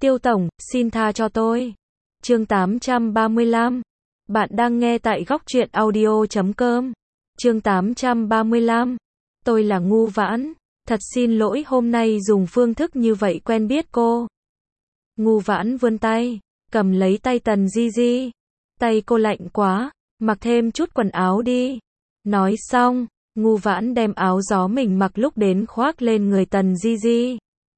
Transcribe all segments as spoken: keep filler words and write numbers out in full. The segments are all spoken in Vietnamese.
Tiêu tổng, xin tha cho tôi. Chương tám trăm ba mươi lăm. Bạn đang nghe tại góc truyện audio chấm com. Chương tám trăm ba mươi lăm. Tôi là Ngu Vãn. Thật xin lỗi hôm nay dùng phương thức như vậy quen biết cô. Ngu Vãn vươn tay, cầm lấy tay Tần Di Di. Tay cô lạnh quá, mặc thêm chút quần áo đi. Nói xong, Ngu Vãn đem áo gió mình mặc lúc đến khoác lên người Tần Di Di.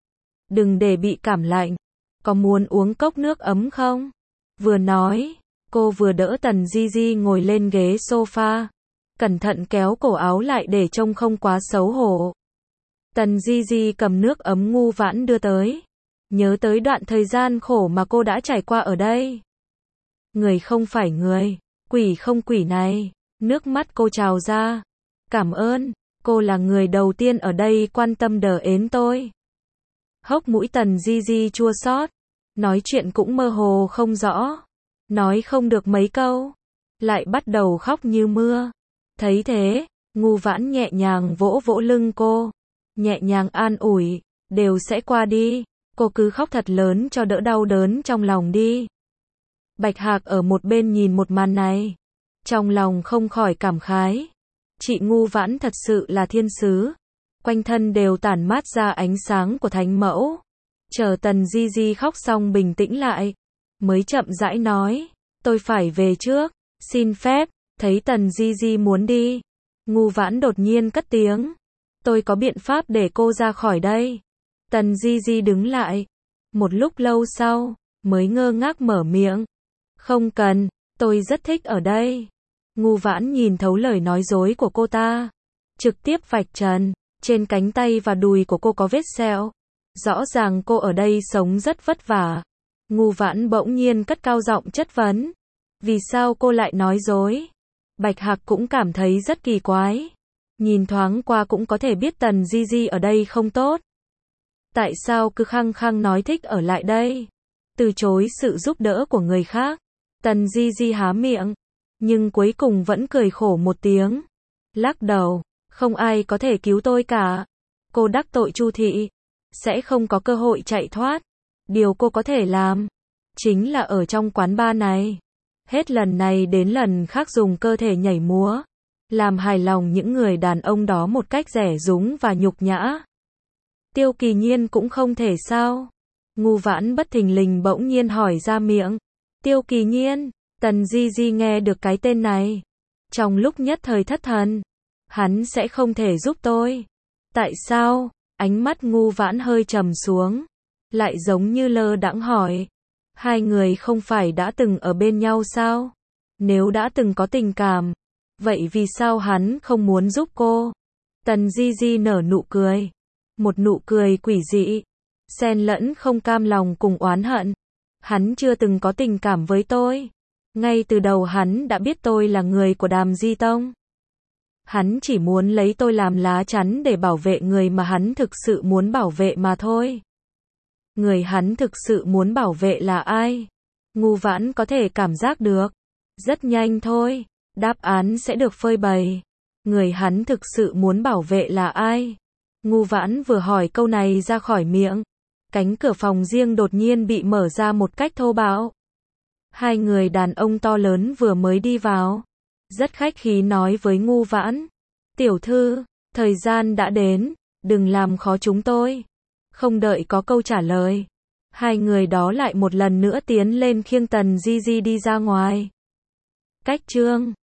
Đừng để bị cảm lạnh. Có muốn uống cốc nước ấm không? Vừa nói, cô vừa đỡ Tần Di Di ngồi lên ghế sofa. Cẩn thận kéo cổ áo lại để trông không quá xấu hổ. Tần Di Di cầm nước ấm Ngu Vãn đưa tới. Nhớ tới đoạn thời gian khổ mà cô đã trải qua ở đây. Người không phải người, quỷ không quỷ này. Nước mắt cô trào ra. Cảm ơn, cô là người đầu tiên ở đây quan tâm đờ ến tôi. Hốc mũi Tần Di Di chua xót, nói chuyện cũng mơ hồ không rõ, nói không được mấy câu, lại bắt đầu khóc như mưa. Thấy thế, Ngu Vãn nhẹ nhàng vỗ vỗ lưng cô, nhẹ nhàng an ủi, đều sẽ qua đi, cô cứ khóc thật lớn cho đỡ đau đớn trong lòng đi. Bạch Hạc ở một bên nhìn một màn này, trong lòng không khỏi cảm khái. Chị Ngu Vãn thật sự là thiên sứ, quanh thân đều tản mát ra ánh sáng của thánh mẫu. Chờ Tần Di Di khóc xong bình tĩnh lại, mới chậm rãi nói, tôi phải về trước, xin phép. Thấy Tần Di Di muốn đi, Ngu Vãn đột nhiên cất tiếng, tôi có biện pháp để cô ra khỏi đây. Tần Di Di đứng lại, một lúc lâu sau, mới ngơ ngác mở miệng, không cần, tôi rất thích ở đây. Ngu Vãn nhìn thấu lời nói dối của cô ta, trực tiếp vạch trần, trên cánh tay và đùi của cô có vết sẹo. Rõ ràng cô ở đây sống rất vất vả. Ngu Vãn bỗng nhiên cất cao giọng chất vấn, vì sao cô lại nói dối? Bạch Hạc cũng cảm thấy rất kỳ quái. Nhìn thoáng qua cũng có thể biết Tần Di Di ở đây không tốt. Tại sao cứ khăng khăng nói thích ở lại đây? Từ chối sự giúp đỡ của người khác. Tần Di Di há miệng, nhưng cuối cùng vẫn cười khổ một tiếng. Lắc đầu, không ai có thể cứu tôi cả. Cô đắc tội Chu thị, sẽ không có cơ hội chạy thoát. Điều cô có thể làm, chính là ở trong quán bar này. Hết lần này đến lần khác dùng cơ thể nhảy múa, làm hài lòng những người đàn ông đó một cách rẻ rúng và nhục nhã. Tiêu Kỳ Nhiên cũng không thể sao? Ngu Vãn bất thình lình bỗng nhiên hỏi ra miệng. Tiêu Kỳ Nhiên, Tần Di Di nghe được cái tên này, trong lúc nhất thời thất thần. Hắn sẽ không thể giúp tôi. Tại sao? Ánh mắt Ngu Vãn hơi trầm xuống, lại giống như lơ đãng hỏi. Hai người không phải đã từng ở bên nhau sao? Nếu đã từng có tình cảm, vậy vì sao hắn không muốn giúp cô? Tần Di Di nở nụ cười, một nụ cười quỷ dị, xen lẫn không cam lòng cùng oán hận. Hắn chưa từng có tình cảm với tôi. Ngay từ đầu hắn đã biết tôi là người của Đàm Di Tông. Hắn chỉ muốn lấy tôi làm lá chắn để bảo vệ người mà hắn thực sự muốn bảo vệ mà thôi. Người hắn thực sự muốn bảo vệ là ai? Ngu Vãn có thể cảm giác được. Rất nhanh thôi, đáp án sẽ được phơi bày. Người hắn thực sự muốn bảo vệ là ai? Ngu Vãn vừa hỏi câu này ra khỏi miệng, cánh cửa phòng riêng đột nhiên bị mở ra một cách thô bạo. Hai người đàn ông to lớn vừa mới đi vào, rất khách khí nói với Ngu Vãn, tiểu thư, thời gian đã đến, đừng làm khó chúng tôi. Không đợi có câu trả lời, hai người đó lại một lần nữa tiến lên khiêng Tần Di Di đi ra ngoài. Cách chương